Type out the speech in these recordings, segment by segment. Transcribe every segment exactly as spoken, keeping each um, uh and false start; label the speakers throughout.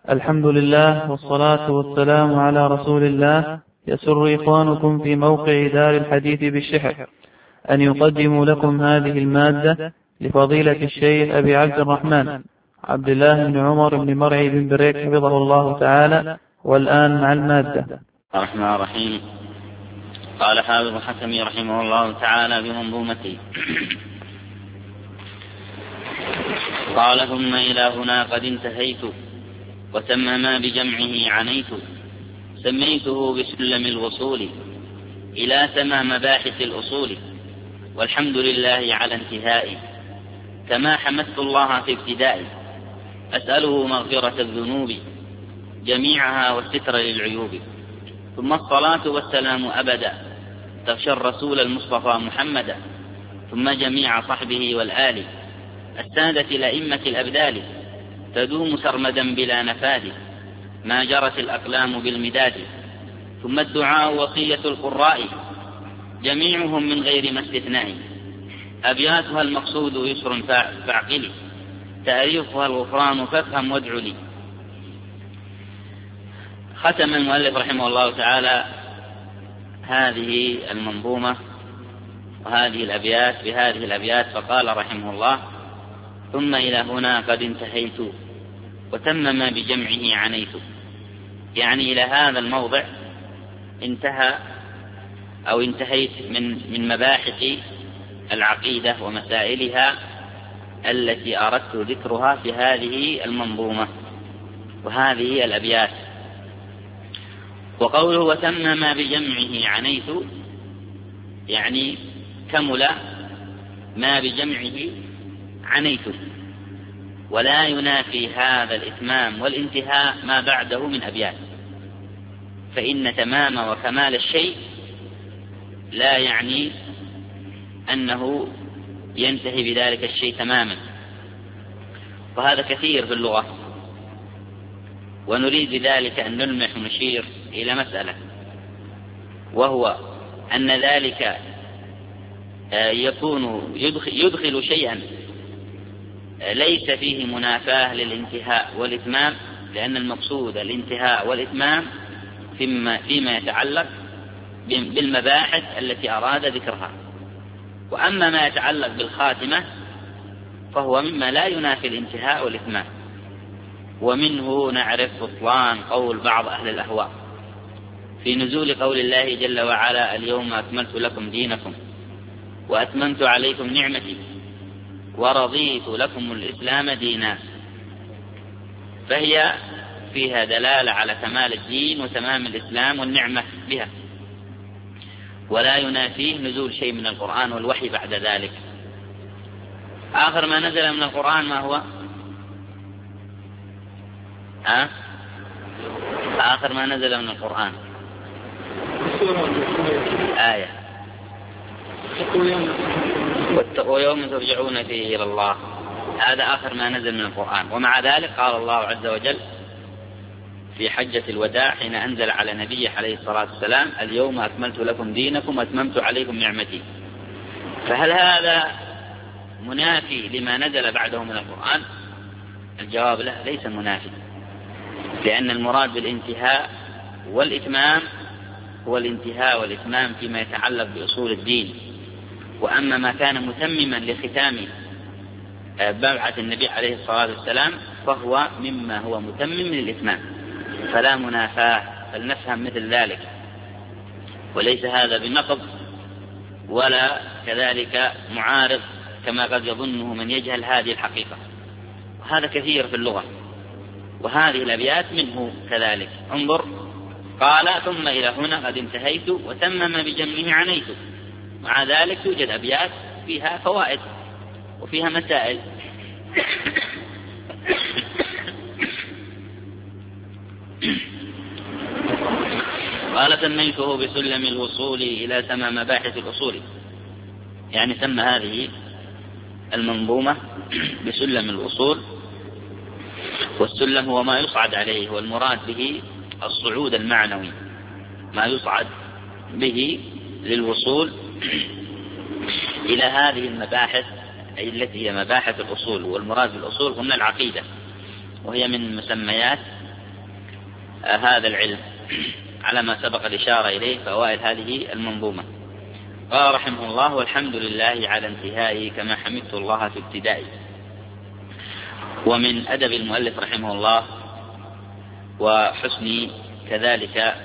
Speaker 1: الحمد لله والصلاة والسلام على رسول الله. يسر إخوانكم في موقع دار الحديث بالشحر أن يقدموا لكم هذه المادة لفضيلة الشيخ أبي عبد الرحمن عبد الله بن عمر بن مرعي بن بريك حفظه الله تعالى. والآن مع المادة.
Speaker 2: الرحمن الرحيم. قال حافظ الحكمي رحمه الله تعالى بمنظومته: قال ثم إلى هنا قد انتهيت وتم ما بجمعه عنيت، سميته بسلم الوصول إلى تمام مباحث الأصول، والحمد لله على انتهائي، كما حمدت الله في ابتدائي، أسأله مغفرة الذنوب جميعها والستر للعيوب، ثم الصلاة والسلام أبدا تغشى الرسول المصطفى محمدا، ثم جميع صحبه والآل السادة الأئمة الأبدال، تدوم سرمدا بلا نفاد ما جرت الأقلام بالمداد، ثم الدعاء وصية القراء جميعهم من غير ما استثناء، أبياتها المقصود يسر فاعقلي، تأريخها الغفران فافهم وادع لي. ختم المؤلف رحمه الله تعالى هذه المنظومة وهذه الأبيات بهذه الأبيات، فقال رحمه الله: ثم إلى هنا قد انتهيت وتم ما بجمعه عنيت، يعني إلى هذا الموضع انتهى أو انتهيت من من مباحث العقيدة ومسائلها التي أردت ذكرها في هذه المنظومة وهذه الأبيات. وقوله وتم ما بجمعه عنيت، يعني كمل ما بجمعه عنيت، ولا ينافي هذا الإتمام والانتهاء ما بعده من أبيات، فإن تمام وكمال الشيء لا يعني أنه ينتهي بذلك الشيء تماما، وهذا كثير في اللغة. ونريد بذلك أن نلمح ونشير إلى مسألة، وهو أن ذلك يكون يدخل, يدخل شيئا ليس فيه منافاة للانتهاء والإتمام، لأن المقصود الانتهاء والإتمام فيما, فيما يتعلق بالمباحث التي أراد ذكرها. وأما ما يتعلق بالخاتمة فهو مما لا ينافي الانتهاء والإتمام، ومنه نعرف بطلان قول بعض أهل الأهواء في نزول قول الله جل وعلا: اليوم أكملت لكم دينكم وأتممت عليكم نعمتي ورضيت لكم الإسلام دينا، فهي فيها دلالة على كمال الدين وتمام الإسلام والنعمة بها، ولا ينافيه نزول شيء من القرآن والوحي بعد ذلك. آخر ما نزل من القرآن ما هو؟ أه؟ آخر ما نزل من القرآن آية: واتقوا يوم ترجعون فيه إلى الله. هذا آخر ما نزل من القرآن. ومع ذلك قال الله عز وجل في حجة الوداع حين أنزل على نبيه عليه الصلاة والسلام: اليوم أكملت لكم دينكم وأتممت عليكم نعمتي. فهل هذا منافي لما نزل بعده من القرآن؟ الجواب لا، ليس منافي، لأن المراد بالانتهاء والإتمام هو الانتهاء والإتمام فيما يتعلق بأصول الدين. وأما ما كان متمما لختام ببعث النبي عليه الصلاة والسلام فهو مما هو متمم للإتمام، فلا منافاة، فلنفهم مثل ذلك، وليس هذا بنقض ولا كذلك معارض كما قد يظنه من يجهل هذه الحقيقة، وهذا كثير في اللغة. وهذه الأبيات منه كذلك. انظر، قال: ثم إلى هنا قد انتهيت وتمم بجمعه عنيت. مع ذلك توجد أبيات فيها فوائد وفيها مسائل. قال: سميته بسلم الوصول إلى تمام مباحث الأصول، يعني سمى هذه المنظومة بسلم الوصول. والسلم هو ما يصعد عليه، والمراد به الصعود المعنوي، ما يصعد به للوصول إلى هذه المباحث أي التي هي مباحث الأصول. والمراد بالأصول قلنا العقيدة، وهي من مسميات هذا العلم على ما سبق الإشارة إليه في أوائل هذه المنظومة. قال رحمه الله: والحمد لله على انتهائه كما حمدت الله في ابتدائه. ومن أدب المؤلف رحمه الله وحسن كذلك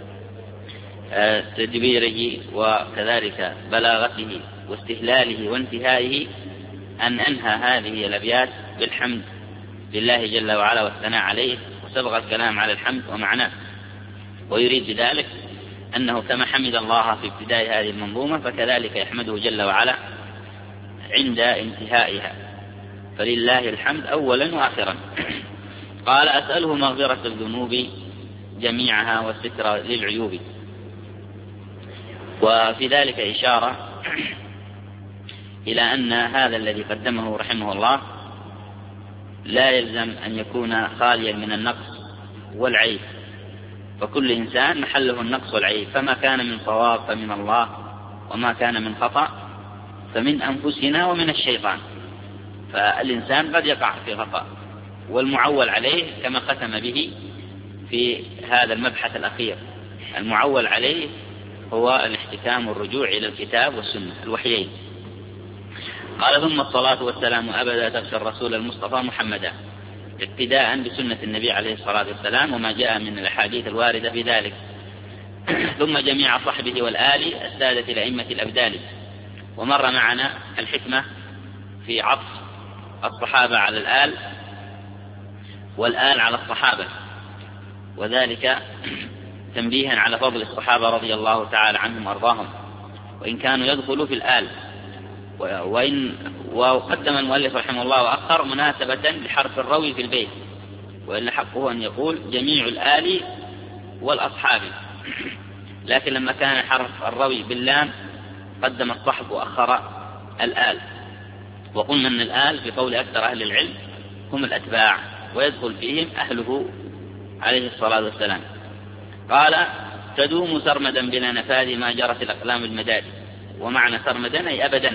Speaker 2: تدبيره وكذلك بلاغته واستهلاله وانتهائه أن أنهى هذه الأبيات بالحمد لله جل وعلا والثناء عليه، وسبق الكلام على الحمد ومعناه، ويريد بذلك أنه كما حمد الله في ابتداء هذه المنظومة فكذلك يحمده جل وعلا عند انتهائها، فلله الحمد أولا وآخرا. قال: أسأله مغفرة الذنوب جميعها والستر للعيوب. وفي ذلك إشارة إلى أن هذا الذي قدمه رحمه الله لا يلزم أن يكون خاليا من النقص والعيب، فكل إنسان محله النقص والعيب، فما كان من صواب فمن الله، وما كان من خطأ فمن أنفسنا ومن الشيطان. فالإنسان قد يقع في خطأ، والمعول عليه كما ختم به في هذا المبحث الأخير، المعول عليه هو الاحتكام والرجوع إلى الكتاب والسنة الوحيين. قال: ثم الصلاة والسلام أبدا تغشى الرسول المصطفى محمدا، اقتداء بسنة النبي عليه الصلاة والسلام وما جاء من الأحاديث الواردة في ذلك. ثم جميع صحبه والآل السادة الأئمة الأبدال. ومر معنا الحكمة في عطف الصحابة على الآل والآل على الصحابة، وذلك تنبيها على فضل الصحابة رضي الله تعالى عنهم وأرضاهم، وإن كانوا يدخلوا في الآل. وإن وقدم المؤلف رحمه الله وأخر مناسبة لحرف الروي في البيت، وإلا حقه أن يقول جميع الآل والأصحاب، لكن لما كان حرف الروي باللام قدم الصحب وأخر الآل. وقلنا أن الآل في قول أكثر أهل العلم هم الأتباع، ويدخل فيهم أهله عليه الصلاة والسلام. قال: تدوم سرمدا بلا نفاذ ما جرت الأقلام المداد. ومعنى سرمدا أي أبدا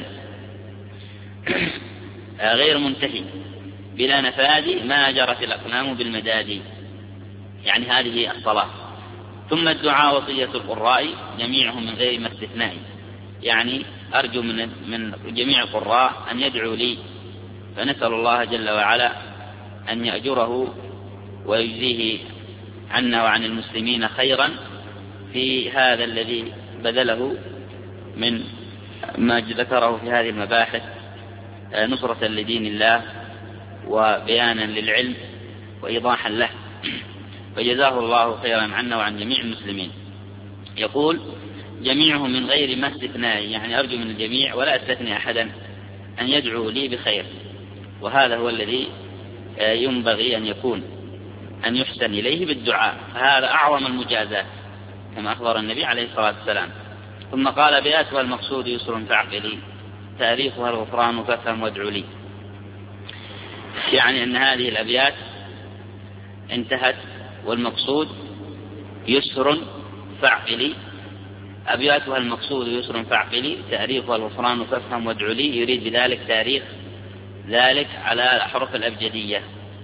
Speaker 2: غير منتهي، بلا نفاذ ما جرت الأقلام بالمداد، يعني هذه الصلاة. ثم الدعاء وصية القراء جميعهم من غير ما استثناء، يعني أرجو من من جميع القراء أن يدعوا لي، فنسأل الله جل وعلا أن يأجره ويجزيه عنا وعن المسلمين خيرا في هذا الذي بذله من ما ذكره في هذه المباحث نصرة لدين الله وبيانا للعلم وإيضاحا له، فجزاه الله خيرا عنا وعن جميع المسلمين. يقول: جميعهم من غير ما استثناء، يعني أرجو من الجميع ولا أستثني أحدا أن يدعو لي بخير، وهذا هو الذي ينبغي أن يكون، أن يحسن إليه بالدعاء، فهذا أعظم المجازات كما أخبر النبي عليه الصلاة والسلام. ثم قال: بآتها المقصود يسر فاعقلي، تاريخها الغفران فافهم وادعو لي، يعني أن هذه الأبيات انتهت والمقصود يسر فاعقلي، أبياتها المقصود يسر فاعقلي، تاريخها الغفران فافهم وادعو لي، يريد بذلك تاريخ ذلك على الأحرف الأبجدية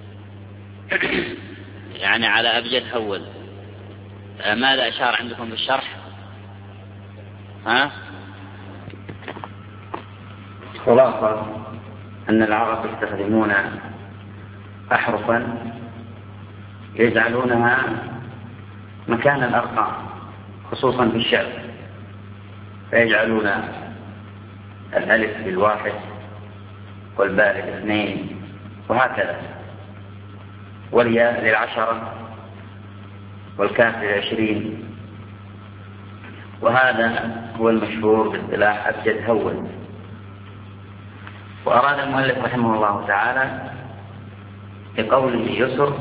Speaker 2: يعني على أبجد هول. ماذا أشار عندكم بالشرح؟ ها؟ خلاصة أن العرب يستخدمون أحرفا يجعلونها مكان الأرقام خصوصا في الشعر، فيجعلون الألف بالواحد والباء بالاثنين وهكذا، والياء للعشرة والكاف للعشرين، وهذا هو المشهور باصطلاح أبجد هول. وأراد المؤلف رحمه الله تعالى بقوله يسر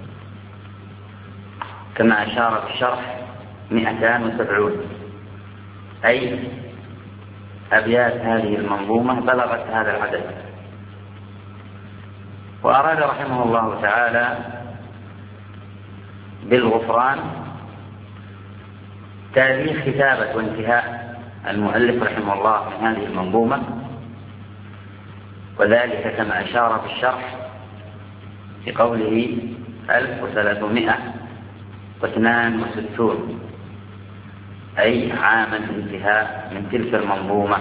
Speaker 2: كما أشار في الشرح مئتان وسبعون، أي أبيات هذه المنظومة بلغت هذا العدد. وأراد رحمه الله تعالى بالغفران تاريخ كتابة وانتهاء المؤلف رحمه الله من هذه المنظومة، وذلك كما أشار في الشرح في قوله ألف وثلاثمائة واثنان وستون، أي عام الانتهاء من تلك المنظومة.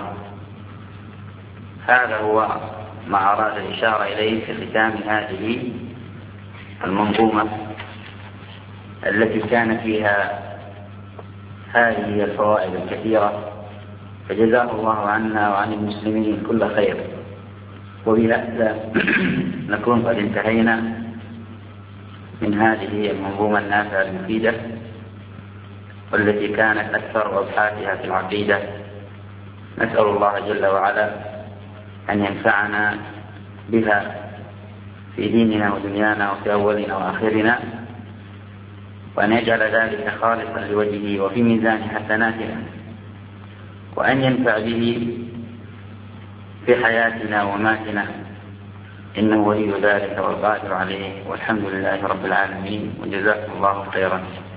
Speaker 2: هذا هو ما أراد الإشارة إليه في ختام هذه المنظومة التي كان فيها هذه الفوائد الكثيرة، فجزاه الله عنا وعن المسلمين كل خير. وبهذا نكون قد انتهينا من هذه المنظومة النافعة المفيدة، والتي كانت أكثر أبحاثها في العقيدة. نسأل الله جل وعلا أن ينفعنا بها في ديننا ودنيانا وفي أولنا وآخرنا، وأن يجعل ذلك خالصا لوجهه وفي ميزان حسناتنا، وأن ينفع به في حياتنا وماتنا، إنه ولي ذلك والقادر عليه. والحمد لله رب العالمين، وجزاكم الله خيرا.